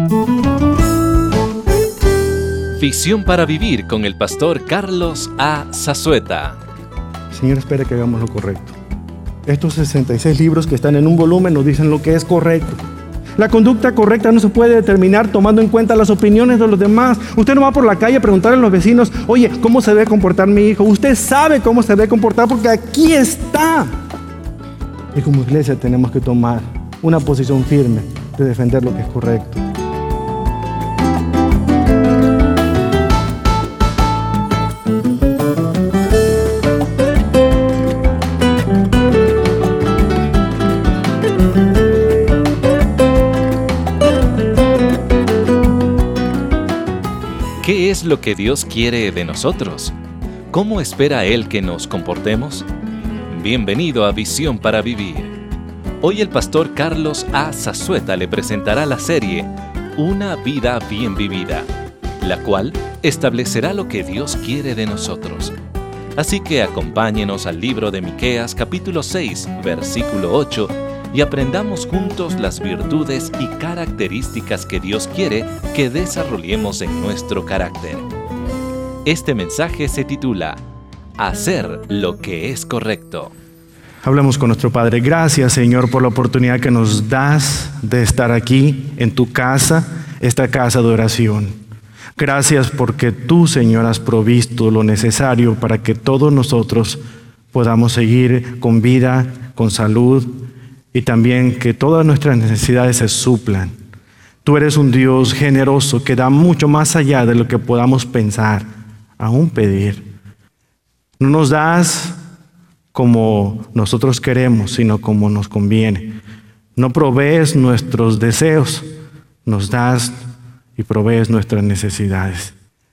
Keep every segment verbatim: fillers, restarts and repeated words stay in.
Visión para Vivir con el pastor Carlos A. Zazueta. Señor, espera que hagamos lo correcto. Estos sesenta y seis libros que están en un volumen nos dicen lo que es correcto. La conducta correcta no se puede determinar tomando en cuenta las opiniones de los demás. Usted no va por la calle a preguntarle a los vecinos, oye, ¿cómo se debe comportar mi hijo? Usted sabe cómo se debe comportar porque aquí está. Y como iglesia tenemos que tomar una posición firme de defender lo que es correcto. ¿Qué es lo que Dios quiere de nosotros? ¿Cómo espera Él que nos comportemos? Bienvenido a Visión para Vivir. Hoy el pastor Carlos A. Zazueta le presentará la serie Una vida bien vivida, la cual establecerá lo que Dios quiere de nosotros. Así que acompáñenos al libro de Miqueas capítulo seis, versículo ocho, y aprendamos juntos las virtudes y características que Dios quiere que desarrollemos en nuestro carácter. Este mensaje se titula Hacer lo que es correcto. Hablamos con nuestro Padre. Gracias, Señor, por la oportunidad que nos das de estar aquí en tu casa, esta casa de oración. Gracias porque tú, Señor, has provisto lo necesario para que todos nosotros podamos seguir con vida, con salud, y también que todas nuestras necesidades se suplan. Tú eres un Dios generoso que da mucho más allá de lo que podamos pensar, aún pedir. No nos das como nosotros queremos, sino como nos conviene. No provees nuestros deseos, nos das y provees nuestras necesidades.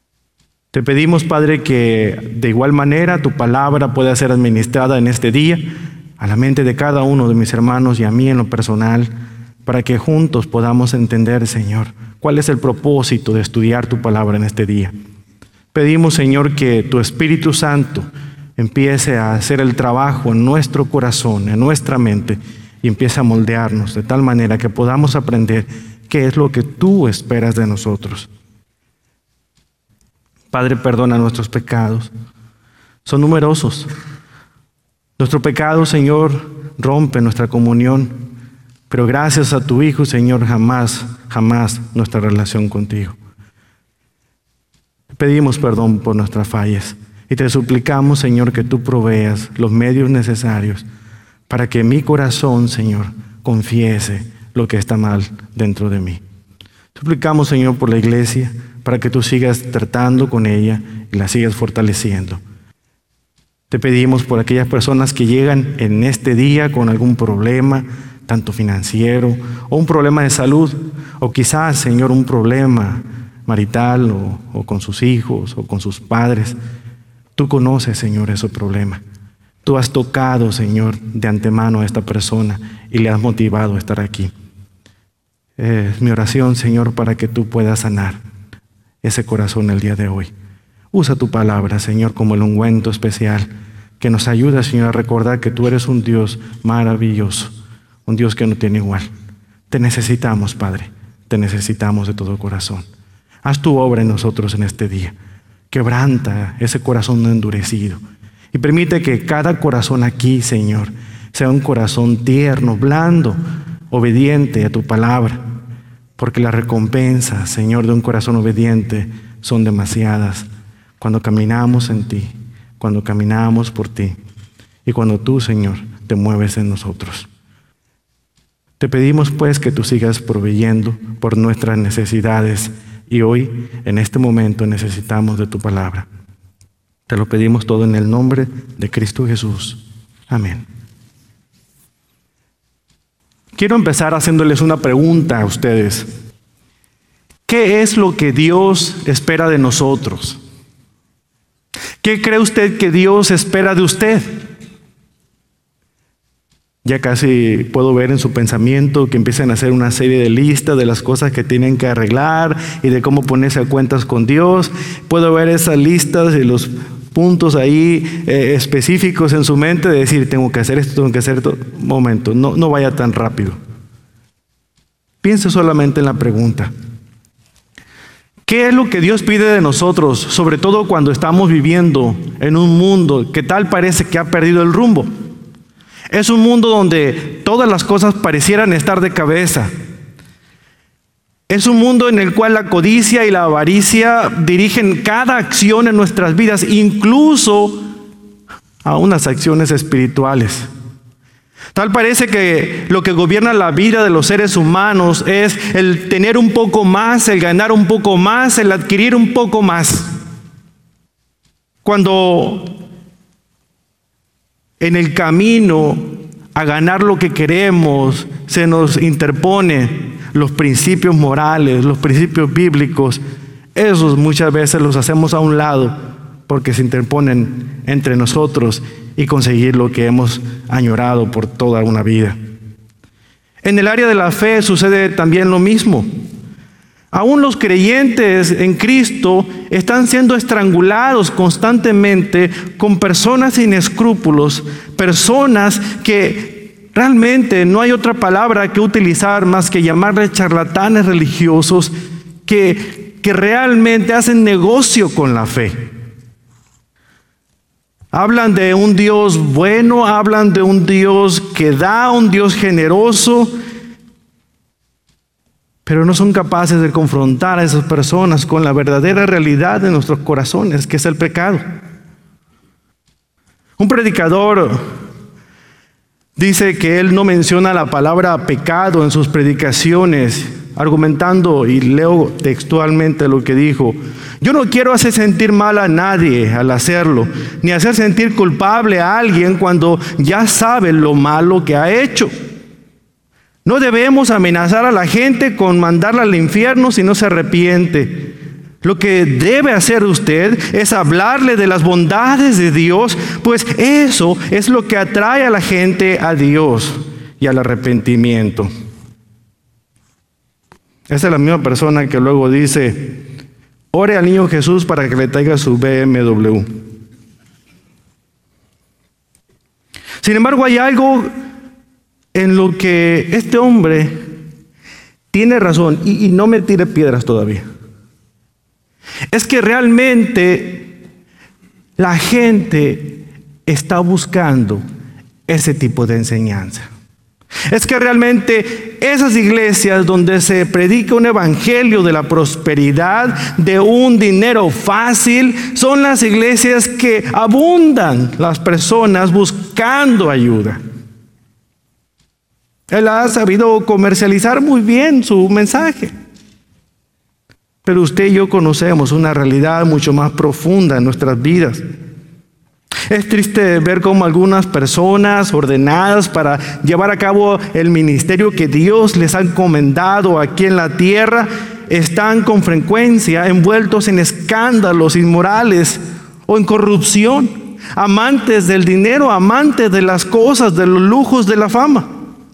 Te pedimos, Padre, que de igual manera tu palabra pueda ser administrada en este día a la mente de cada uno de mis hermanos y a mí en lo personal, para que juntos podamos entender, Señor, cuál es el propósito de estudiar tu palabra en este día. Pedimos, Señor, que tu Espíritu Santo empiece a hacer el trabajo en nuestro corazón, en nuestra mente, y empiece a moldearnos de tal manera que podamos aprender qué es lo que tú esperas de nosotros. Padre, perdona nuestros pecados. Son numerosos. Nuestro pecado, Señor, rompe nuestra comunión, pero gracias a tu Hijo, Señor, jamás, jamás nuestra relación contigo. Pedimos perdón por nuestras fallas y te suplicamos, Señor, que tú proveas los medios necesarios para que mi corazón, Señor, confiese lo que está mal dentro de mí. Suplicamos, Señor, por la iglesia, para que tú sigas tratando con ella y la sigas fortaleciendo. Te pedimos por aquellas personas que llegan en este día con algún problema, tanto financiero, o un problema de salud, o quizás, Señor, un problema marital, o, o con sus hijos, o con sus padres. Tú conoces, Señor, ese problema. Tú has tocado, Señor, de antemano a esta persona y le has motivado a estar aquí. Es mi oración, Señor, para que tú puedas sanar ese corazón el día de hoy. Usa tu palabra, Señor, como el ungüento especial que nos ayuda, Señor, a recordar que tú eres un Dios maravilloso, un Dios que no tiene igual. Te necesitamos, Padre, te necesitamos de todo corazón. Haz tu obra en nosotros en este día. Quebranta ese corazón endurecido y permite que cada corazón aquí, Señor, sea un corazón tierno, blando, obediente a tu palabra, porque las recompensas, Señor, de un corazón obediente son demasiadas. Cuando caminamos en ti, cuando caminamos por ti y cuando tú, Señor, te mueves en nosotros. Te pedimos pues que tú sigas proveyendo por nuestras necesidades y hoy, en este momento, necesitamos de tu palabra. Te lo pedimos todo en el nombre de Cristo Jesús. Amén. Quiero empezar haciéndoles una pregunta a ustedes. ¿Qué es lo que Dios espera de nosotros? ¿Qué cree usted que Dios espera de usted? Ya casi puedo ver en su pensamiento que empiezan a hacer una serie de listas de las cosas que tienen que arreglar y de cómo ponerse a cuentas con Dios. Puedo ver esas listas y los puntos ahí eh, específicos en su mente de decir, tengo que hacer esto, tengo que hacer esto. Momento, no, no vaya tan rápido. Piense solamente en la pregunta. ¿Qué es lo que Dios pide de nosotros, sobre todo cuando estamos viviendo en un mundo que tal parece que ha perdido el rumbo? Es un mundo donde todas las cosas parecieran estar de cabeza. Es un mundo en el cual la codicia y la avaricia dirigen cada acción en nuestras vidas, incluso a unas acciones espirituales. Tal parece que lo que gobierna la vida de los seres humanos es el tener un poco más, el ganar un poco más, el adquirir un poco más. Cuando en el camino a ganar lo que queremos se nos interpone los principios morales, los principios bíblicos, esos muchas veces los hacemos a un lado porque se interponen entre nosotros y conseguir lo que hemos añorado por toda una vida. En el área de la fe sucede también lo mismo. Aún los creyentes en Cristo están siendo estrangulados constantemente con personas sin escrúpulos, personas que realmente no hay otra palabra que utilizar más que llamarles charlatanes religiosos que, que realmente hacen negocio con la fe. Hablan de un Dios bueno, hablan de un Dios que da, un Dios generoso, pero no son capaces de confrontar a esas personas con la verdadera realidad de nuestros corazones, que es el pecado. Un predicador dice que él no menciona la palabra pecado en sus predicaciones, argumentando, y leo textualmente lo que dijo: yo no quiero hacer sentir mal a nadie al hacerlo, ni hacer sentir culpable a alguien cuando ya sabe lo malo que ha hecho. No debemos amenazar a la gente con mandarla al infierno si no se arrepiente. Lo que debe hacer usted es hablarle de las bondades de Dios, pues eso es lo que atrae a la gente a Dios y al arrepentimiento. Esa es la misma persona que luego dice: ore al niño Jesús para que le traiga su B M W. Sin embargo, hay algo en lo que este hombre tiene razón, y, y no me tire piedras todavía. Es que realmente la gente está buscando ese tipo de enseñanza. Es que realmente esas iglesias donde se predica un evangelio de la prosperidad, de un dinero fácil, son las iglesias que abundan las personas buscando ayuda. Él ha sabido comercializar muy bien su mensaje. Pero usted y yo conocemos una realidad mucho más profunda en nuestras vidas. Es triste ver cómo algunas personas ordenadas para llevar a cabo el ministerio que Dios les ha encomendado aquí en la tierra están con frecuencia envueltos en escándalos inmorales o en corrupción, amantes del dinero, amantes de las cosas, de los lujos, de la fama.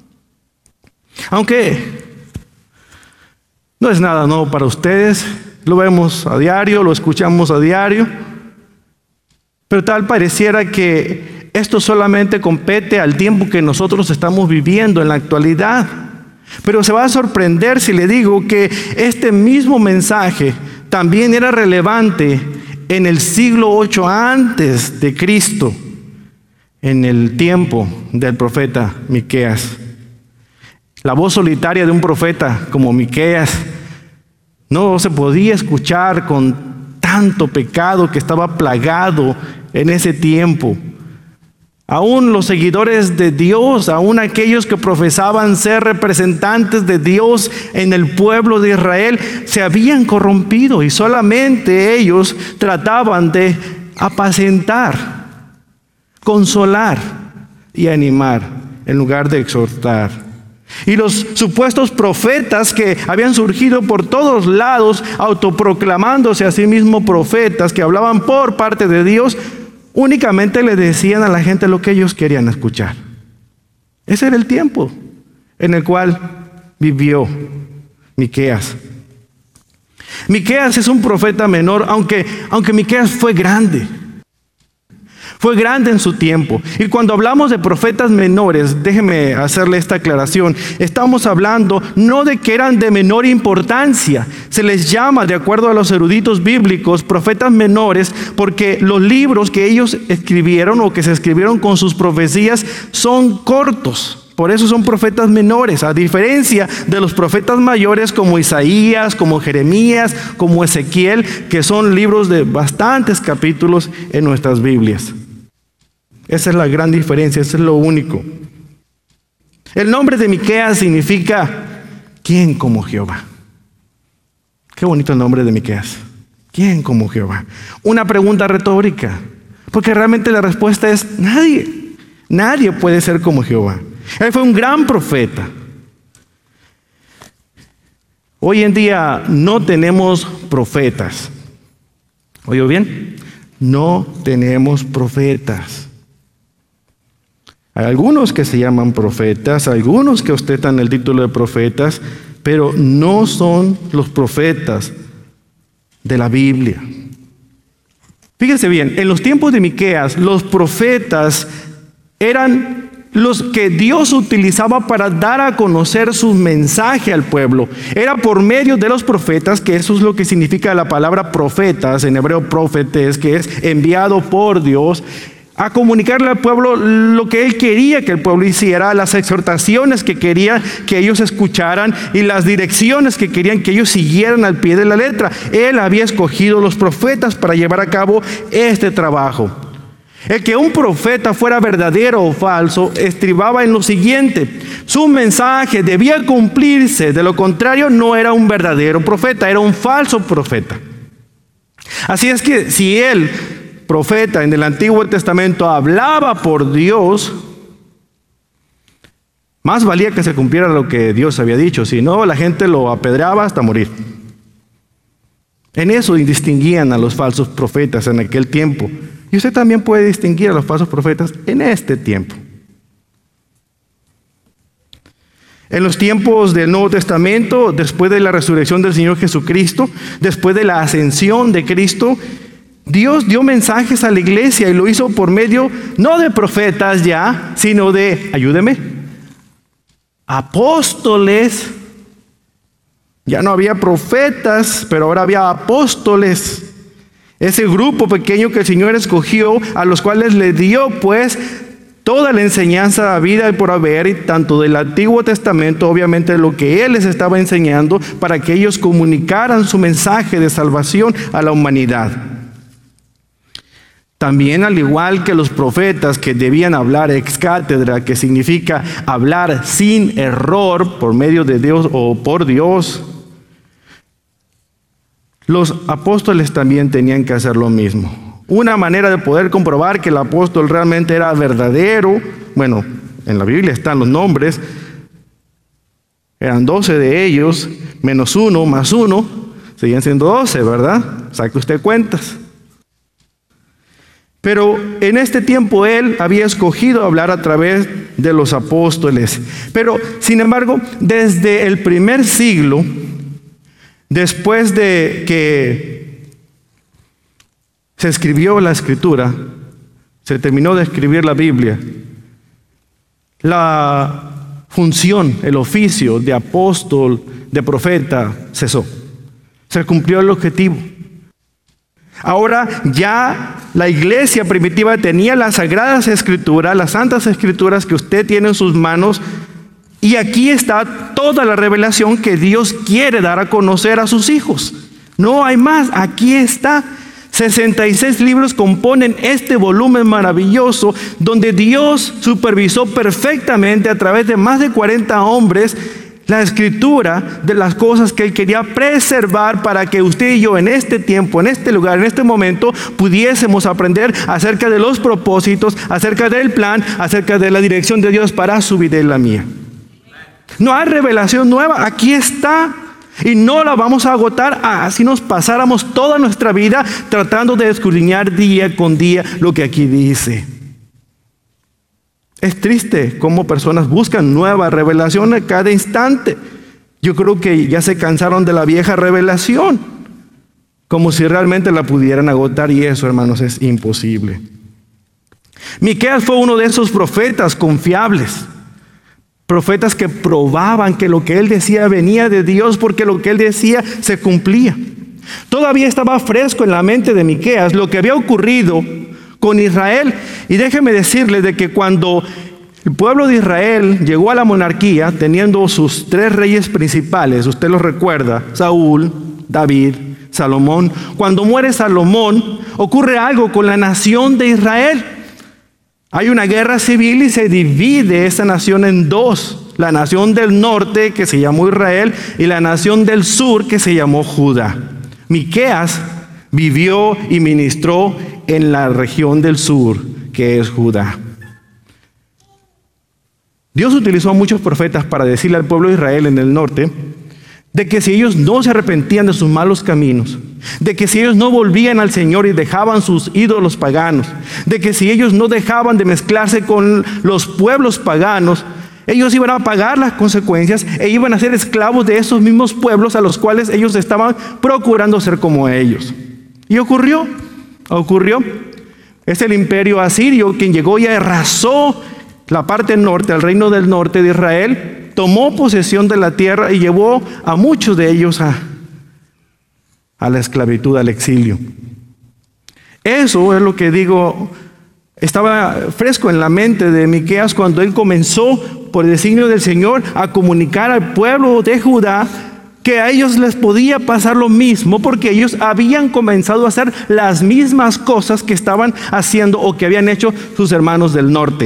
Aunque no es nada nuevo para ustedes, lo vemos a diario, lo escuchamos a diario. Pero tal pareciera que esto solamente compete al tiempo que nosotros estamos viviendo en la actualidad. Pero se va a sorprender si le digo que este mismo mensaje también era relevante en el siglo ocho antes de Cristo, en el tiempo del profeta Miqueas. La voz solitaria de un profeta como Miqueas no se podía escuchar con tanto pecado que estaba plagado en ese tiempo. Aún los seguidores de Dios, aún aquellos que profesaban ser representantes de Dios en el pueblo de Israel, se habían corrompido y solamente ellos trataban de apacentar, consolar y animar en lugar de exhortar. Y los supuestos profetas que habían surgido por todos lados, autoproclamándose a sí mismos profetas que hablaban por parte de Dios, únicamente le decían a la gente lo que ellos querían escuchar. Ese era el tiempo en el cual vivió Miqueas. Miqueas es un profeta menor, aunque, aunque Miqueas fue grande. Fue grande en su tiempo. Y cuando hablamos de profetas menores, déjeme hacerle esta aclaración. Estamos hablando no de que eran de menor importancia. Se les llama, de acuerdo a los eruditos bíblicos, profetas menores, porque los libros que ellos escribieron o que se escribieron con sus profecías son cortos. Por eso son profetas menores, a diferencia de los profetas mayores como Isaías, como Jeremías, como Ezequiel, que son libros de bastantes capítulos en nuestras Biblias. Esa es la gran diferencia, eso es lo único. El nombre de Miqueas significa ¿quién como Jehová? Qué bonito el nombre de Miqueas. ¿Quién como Jehová? Una pregunta retórica, porque realmente la respuesta es nadie. Nadie puede ser como Jehová. Él fue un gran profeta. Hoy en día no tenemos profetas. ¿Oyó bien? No tenemos profetas. Hay algunos que se llaman profetas, algunos que ostentan el título de profetas, pero no son los profetas de la Biblia. Fíjese bien, en los tiempos de Miqueas, los profetas eran los que Dios utilizaba para dar a conocer su mensaje al pueblo. Era por medio de los profetas, que eso es lo que significa la palabra profetas, en hebreo profetes, que es enviado por Dios, a comunicarle al pueblo lo que Él quería que el pueblo hiciera, las exhortaciones que quería que ellos escucharan y las direcciones que querían que ellos siguieran al pie de la letra. Él había escogido los profetas para llevar a cabo este trabajo. El que un profeta fuera verdadero o falso estribaba en lo siguiente: su mensaje debía cumplirse, de lo contrario no era un verdadero profeta, era un falso profeta. Así es que si el profeta en el Antiguo Testamento hablaba por Dios, más valía que se cumpliera lo que Dios había dicho, si no la gente lo apedreaba hasta morir. En eso distinguían a los falsos profetas en aquel tiempo. Y usted también puede distinguir a los falsos profetas en este tiempo. En los tiempos del Nuevo Testamento, después de la resurrección del Señor Jesucristo, después de la ascensión de Cristo, Dios dio mensajes a la iglesia y lo hizo por medio, no de profetas ya, sino de, ayúdeme, apóstoles. Ya no había profetas, pero ahora había apóstoles. Ese grupo pequeño que el Señor escogió, a los cuales le dio pues toda la enseñanza vida y por haber, y tanto del Antiguo Testamento, obviamente lo que Él les estaba enseñando, para que ellos comunicaran su mensaje de salvación a la humanidad. También, al igual que los profetas que debían hablar ex cátedra, que significa hablar sin error por medio de Dios o por Dios, los apóstoles también tenían que hacer lo mismo. Una manera de poder comprobar que el apóstol realmente era verdadero, bueno, en la Biblia están los nombres, eran doce de ellos, menos uno, más uno, seguían siendo doce, ¿verdad? Saque usted cuentas. Pero en este tiempo Él había escogido hablar a través de los apóstoles. Pero, sin embargo, desde el primer siglo, después de que se escribió la Escritura, se terminó de escribir la Biblia, la función, el oficio de apóstol, de profeta, cesó. Se cumplió el objetivo. Ahora ya la iglesia primitiva tenía las sagradas escrituras, las santas escrituras que usted tiene en sus manos, y aquí está toda la revelación que Dios quiere dar a conocer a sus hijos. No hay más, aquí está. sesenta y seis libros componen este volumen maravilloso donde Dios supervisó perfectamente a través de más de cuarenta hombres la escritura de las cosas que Él quería preservar para que usted y yo en este tiempo, en este lugar, en este momento pudiésemos aprender acerca de los propósitos, acerca del plan, acerca de la dirección de Dios para su vida y la mía. No hay revelación nueva, aquí está. Y no la vamos a agotar así nos pasáramos toda nuestra vida tratando de escudriñar día con día lo que aquí dice. Es triste cómo personas buscan nueva revelación a cada instante. Yo creo que ya se cansaron de la vieja revelación, como si realmente la pudieran agotar, y eso, hermanos, es imposible. Miqueas fue uno de esos profetas confiables, profetas que probaban que lo que él decía venía de Dios, porque lo que él decía se cumplía. Todavía estaba fresco en la mente de Miqueas lo que había ocurrido con Israel. Y déjeme decirle de que cuando el pueblo de Israel llegó a la monarquía, teniendo sus tres reyes principales, usted los recuerda, Saúl, David, Salomón. Cuando muere Salomón, ocurre algo con la nación de Israel. Hay una guerra civil y se divide esa nación en dos. La nación del norte, que se llamó Israel, y la nación del sur, que se llamó Judá. Miqueas vivió y ministró en la región del sur, que es Judá. Dios utilizó a muchos profetas para decirle al pueblo de Israel en el norte de que si ellos no se arrepentían de sus malos caminos, de que si ellos no volvían al Señor y dejaban sus ídolos paganos, de que si ellos no dejaban de mezclarse con los pueblos paganos, ellos iban a pagar las consecuencias e iban a ser esclavos de esos mismos pueblos a los cuales ellos estaban procurando ser como ellos. Y ocurrió, ocurrió. Es el imperio asirio quien llegó y arrasó la parte norte, el reino del norte de Israel, tomó posesión de la tierra y llevó a muchos de ellos a, a la esclavitud, al exilio. Eso es lo que digo, estaba fresco en la mente de Miqueas cuando él comenzó, por el designio del Señor, a comunicar al pueblo de Judá que a ellos les podía pasar lo mismo, porque ellos habían comenzado a hacer las mismas cosas que estaban haciendo o que habían hecho sus hermanos del norte.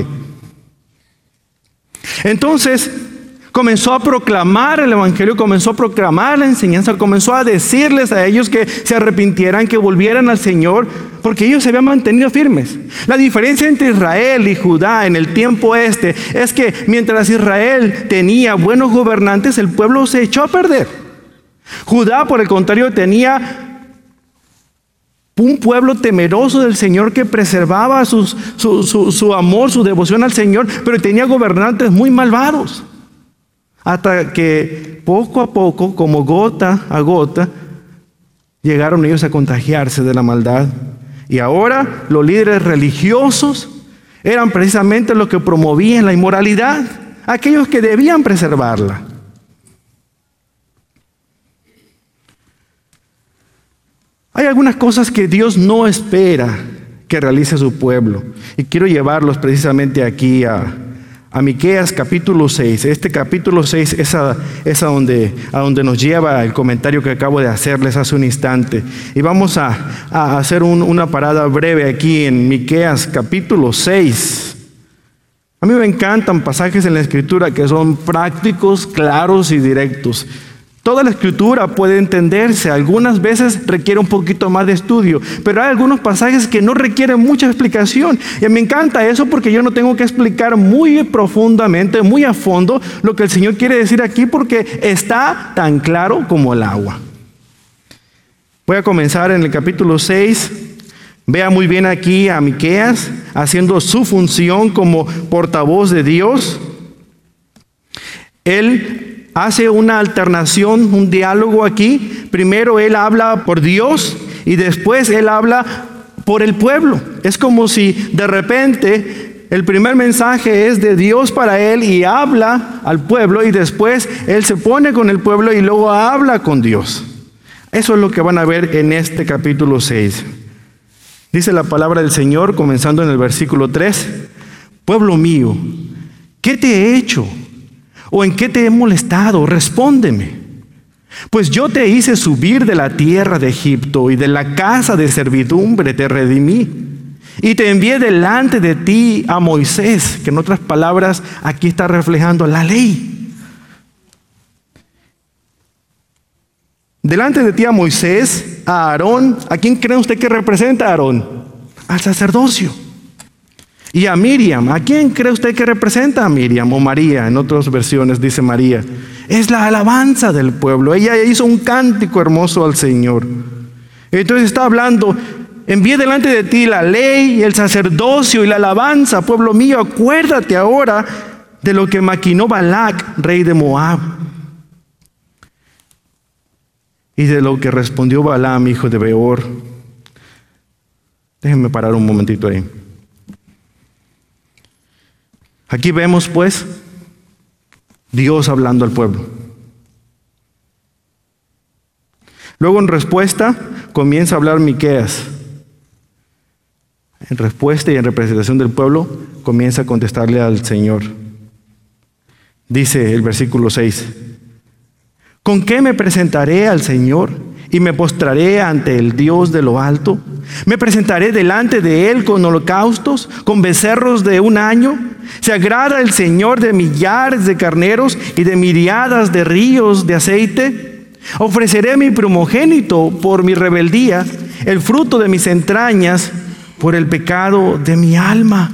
Entonces comenzó a proclamar el evangelio, comenzó a proclamar la enseñanza, comenzó a decirles a ellos que se arrepintieran, que volvieran al Señor, porque ellos se habían mantenido firmes. La diferencia entre Israel y Judá en el tiempo este es que mientras Israel tenía buenos gobernantes, el pueblo se echó a perder. Judá, por el contrario, tenía un pueblo temeroso del Señor que preservaba sus, su, su, su amor, su devoción al Señor, pero tenía gobernantes muy malvados. Hasta que poco a poco, como gota a gota, llegaron ellos a contagiarse de la maldad. Y ahora los líderes religiosos eran precisamente los que promovían la inmoralidad, aquellos que debían preservarla. Hay algunas cosas que Dios no espera que realice su pueblo. Y quiero llevarlos precisamente aquí a, a Miqueas capítulo seis. Este capítulo seis es, a, es a, donde, a donde nos lleva el comentario que acabo de hacerles hace un instante. Y vamos a, a hacer un, una parada breve aquí en Miqueas capítulo seis. A mí me encantan pasajes en la Escritura que son prácticos, claros y directos. Toda la Escritura puede entenderse, algunas veces requiere un poquito más de estudio, pero hay algunos pasajes que no requieren mucha explicación. Y me encanta eso porque yo no tengo que explicar muy profundamente, muy a fondo lo que el Señor quiere decir aquí, porque está tan claro como el agua. Voy a comenzar en el capítulo seis. Vea muy bien aquí a Miqueas haciendo su función como portavoz de Dios. Él hace una alternación, un diálogo aquí. Primero él habla por Dios y después él habla por el pueblo. Es como si de repente el primer mensaje es de Dios para él y habla al pueblo, y después él se pone con el pueblo y luego habla con Dios. Eso es lo que van a ver en este capítulo seis. Dice la palabra del Señor, comenzando en el versículo tres. Pueblo mío, ¿qué te he hecho? ¿O en qué te he molestado? Respóndeme. Pues yo te hice subir de la tierra de Egipto y de la casa de servidumbre te redimí. Y te envié delante de ti a Moisés, que en otras palabras aquí está reflejando la ley. Delante de ti a Moisés, a Aarón. ¿A quién cree usted que representa a Aarón? Al sacerdocio. Y a Miriam. ¿A quién cree usted que representa a Miriam? O María, en otras versiones dice María. Es la alabanza del pueblo. Ella hizo un cántico hermoso al Señor. Entonces está hablando: envié delante de ti la ley y el sacerdocio y la alabanza. Pueblo mío, acuérdate ahora de lo que maquinó Balac, rey de Moab, y de lo que respondió Balaam, hijo de Beor. Déjenme parar un momentito ahí. Aquí vemos pues Dios hablando al pueblo. Luego en respuesta comienza a hablar Miqueas. En respuesta y en representación del pueblo comienza a contestarle al Señor. Dice el versículo seis: ¿con qué me presentaré al Señor y me postraré ante el Dios de lo alto? ¿Me presentaré delante de Él con holocaustos, con becerros de un año? ¿Se agrada el Señor de millares de carneros y de miriadas de ríos de aceite? Ofreceré mi primogénito por mi rebeldía, el fruto de mis entrañas por el pecado de mi alma.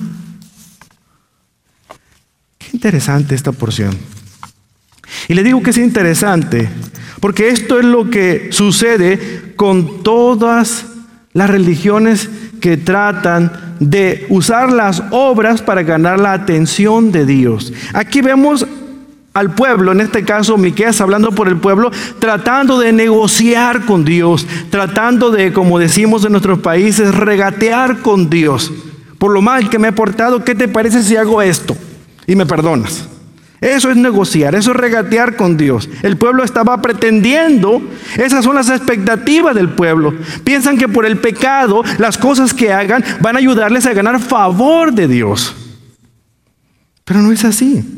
Qué interesante esta porción. Y le digo que es interesante porque esto es lo que sucede con todas las religiones que tratan de usar las obras para ganar la atención de Dios. Aquí vemos al pueblo, en este caso Miqueas hablando por el pueblo, tratando de negociar con Dios, tratando de, como decimos en nuestros países, regatear con Dios. Por lo mal que me he portado, ¿qué te parece si hago esto? Y me perdonas. Eso es negociar, eso es regatear con Dios. El pueblo estaba pretendiendo, esas son las expectativas del pueblo. Piensan que por el pecado, las cosas que hagan van a ayudarles a ganar favor de Dios. Pero no es así.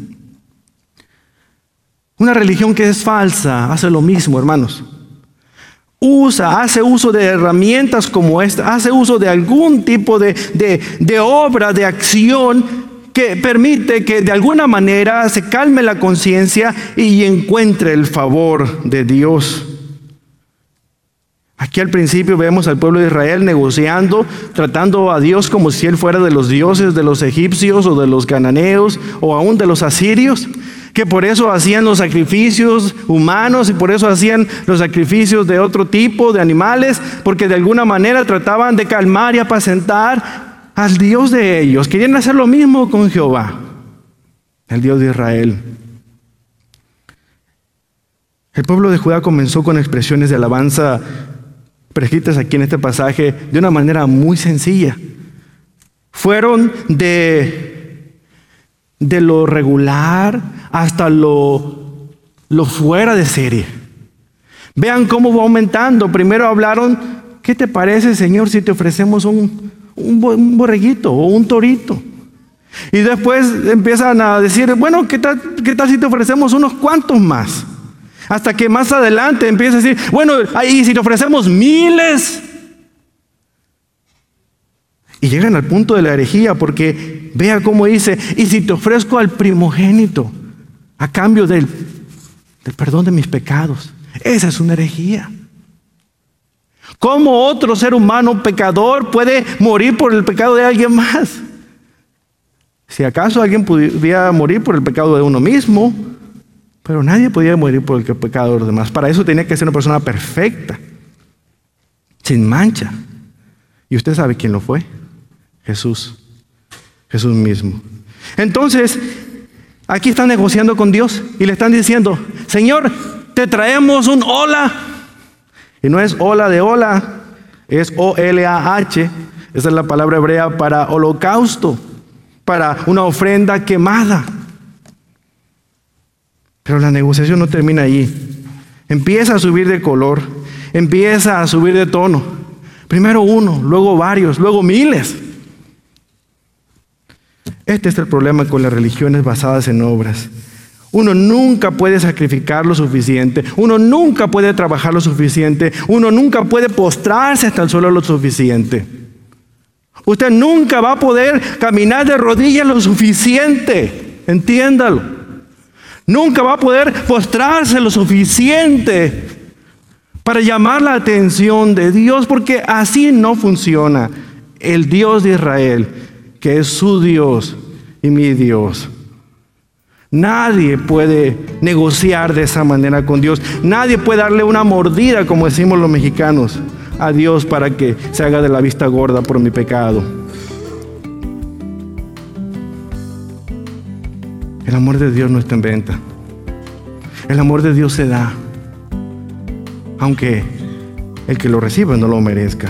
Una religión que es falsa hace lo mismo, hermanos. Usa, hace uso de herramientas como esta, hace uso de algún tipo de, de, de obra, de acción que permite que de alguna manera se calme la conciencia y encuentre el favor de Dios. Aquí al principio vemos al pueblo de Israel negociando, tratando a Dios como si Él fuera de los dioses de los egipcios o de los cananeos o aún de los asirios, que por eso hacían los sacrificios humanos y por eso hacían los sacrificios de otro tipo, de animales, porque de alguna manera trataban de calmar y apacentar al Dios de ellos. Querían hacer lo mismo con Jehová, el Dios de Israel. El pueblo de Judá comenzó con expresiones de alabanza prescritas aquí en este pasaje de una manera muy sencilla. Fueron de, de lo regular hasta lo, lo fuera de serie. Vean cómo va aumentando. Primero hablaron, ¿qué te parece, Señor, si te ofrecemos un, un, un borreguito o un torito? Y después empiezan a decir, bueno, ¿qué tal, qué tal si te ofrecemos unos cuantos más? Hasta que más adelante empieza a decir, bueno, ahí si te ofrecemos miles. Y llegan al punto de la herejía, porque vea cómo dice, y si te ofrezco al primogénito a cambio del, del perdón de mis pecados. Esa es una herejía. ¿Cómo otro ser humano pecador puede morir por el pecado de alguien más? Si acaso alguien pudiera morir por el pecado de uno mismo, pero nadie podía morir por el pecado de los demás. Para eso tenía que ser una persona perfecta, sin mancha. Y usted sabe quién lo fue. Jesús. Jesús mismo. Entonces, aquí están negociando con Dios y le están diciendo, Señor, te traemos un hola. Y no es hola de hola, es O L A H. Esa es la palabra hebrea para holocausto, para una ofrenda quemada. Pero la negociación no termina allí. Empieza a subir de color, empieza a subir de tono. Primero uno, luego varios, luego miles. Este es el problema con las religiones basadas en obras. Uno nunca puede sacrificar lo suficiente, uno nunca puede trabajar lo suficiente, uno nunca puede postrarse hasta el suelo lo suficiente. Usted nunca va a poder caminar de rodillas lo suficiente, entiéndalo. Nunca va a poder postrarse lo suficiente para llamar la atención de Dios, porque así no funciona el Dios de Israel, que es su Dios y mi Dios. Nadie puede negociar de esa manera con Dios. Nadie puede darle una mordida, como decimos los mexicanos, a Dios para que se haga de la vista gorda por mi pecado. El amor de Dios no está en venta. El amor de Dios se da, aunque el que lo reciba no lo merezca.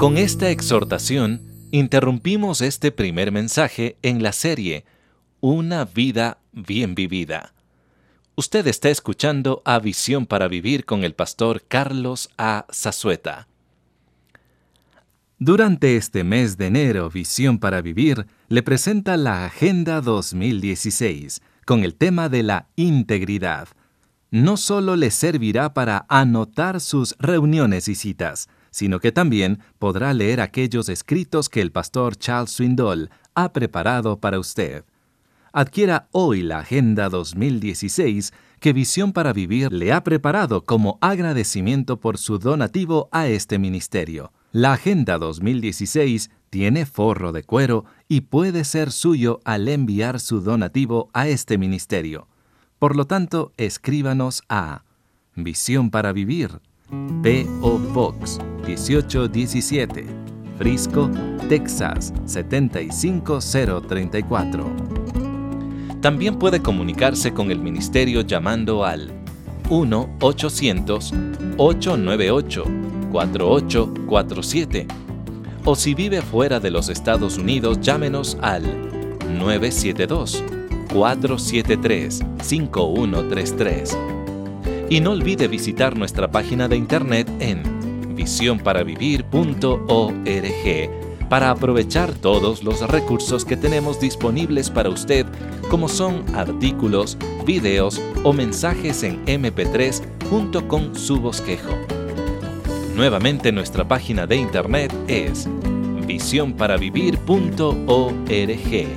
Con esta exhortación, interrumpimos este primer mensaje en la serie Una vida bien vivida. Usted está escuchando a Visión para Vivir con el pastor Carlos A. Zazueta. Durante este mes de enero, Visión para Vivir le presenta la Agenda dos mil dieciséis con el tema de la integridad. No solo le servirá para anotar sus reuniones y citas, sino que también podrá leer aquellos escritos que el pastor Charles Swindoll ha preparado para usted. Adquiera hoy la Agenda dos mil dieciséis que Visión para Vivir le ha preparado como agradecimiento por su donativo a este ministerio. La Agenda dos mil dieciséis tiene forro de cuero y puede ser suyo al enviar su donativo a este ministerio. Por lo tanto, escríbanos a Visión para Vivir, P O Box dieciocho diecisiete, Frisco, Texas setenta y cinco cero treinta y cuatro. También puede comunicarse con el ministerio llamando al uno ochocientos, ocho nueve ocho, cuatro ocho cuatro siete o si vive fuera de los Estados Unidos, llámenos al nueve siete dos, cuatro siete tres, cinco uno tres tres. Y no olvide visitar nuestra página de internet en visión para vivir punto org para aprovechar todos los recursos que tenemos disponibles para usted, como son artículos, videos o mensajes en eme pe tres junto con su bosquejo. Nuevamente nuestra página de internet es visión para vivir punto org.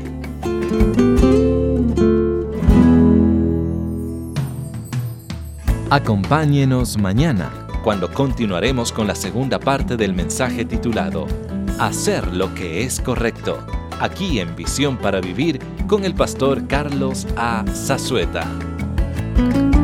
Acompáñenos mañana, cuando continuaremos con la segunda parte del mensaje titulado Hacer lo que es correcto, aquí en Visión para Vivir con el pastor Carlos A. Zazueta.